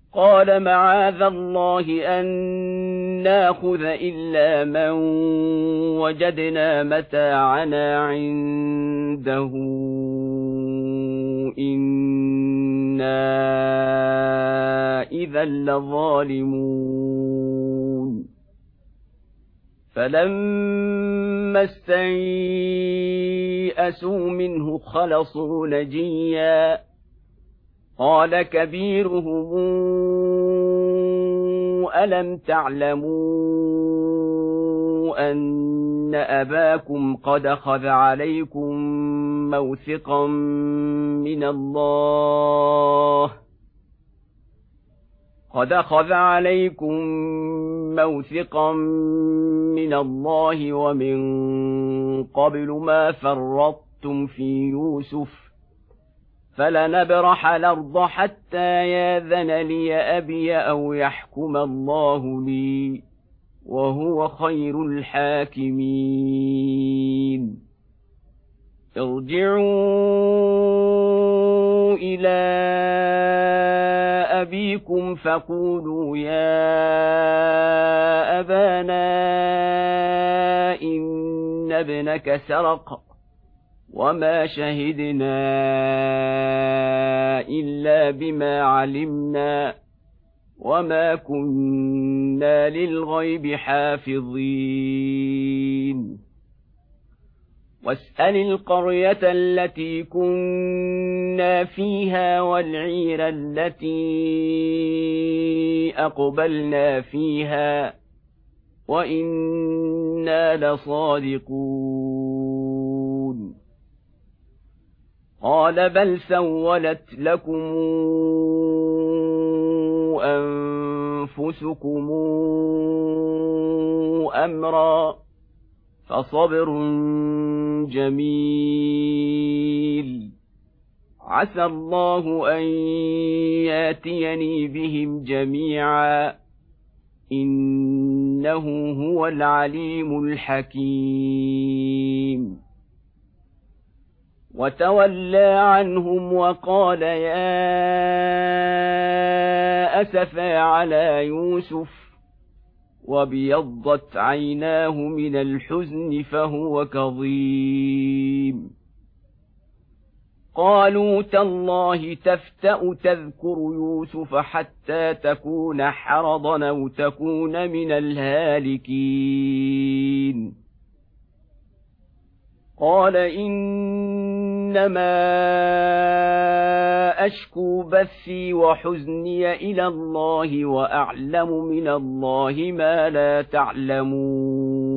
قال معاذ الله أن ناخذ إلا من وجدنا متاعنا عنده إنا إذا لظالمون فلما استيئسوا منه خلصوا نجيا قال كبيرهم ألم تعلموا أن أباكم قد أخذ عليكم موثقا من الله ومن قبل ما فرطتم في يوسف فلنبرح الأرض حتى ياذن لي أبي أو يحكم الله لي وهو خير الحاكمين ارجعوا إلى أبيكم فقولوا يا أبانا إن ابنك سرق وما شهدنا إلا بما علمنا وما كنا للغيب حافظين واسأل القرية التي كنا فيها والعير التي أقبلنا فيها وإنا لصادقون قال بل سولت لكم أنفسكم أمرا فصبر جميل عسى الله أن ياتيني بهم جميعا إنه هو العليم الحكيم وتولى عنهم وقال يا أسفى على يوسف وابيضت عيناه من الحزن فهو كظيم قالوا تالله تفتأ تذكر يوسف حتى تكون حرضا أو تكون من الهالكين قال إنما أشكو بثي وحزني إلى الله وأعلم من الله ما لا تعلمون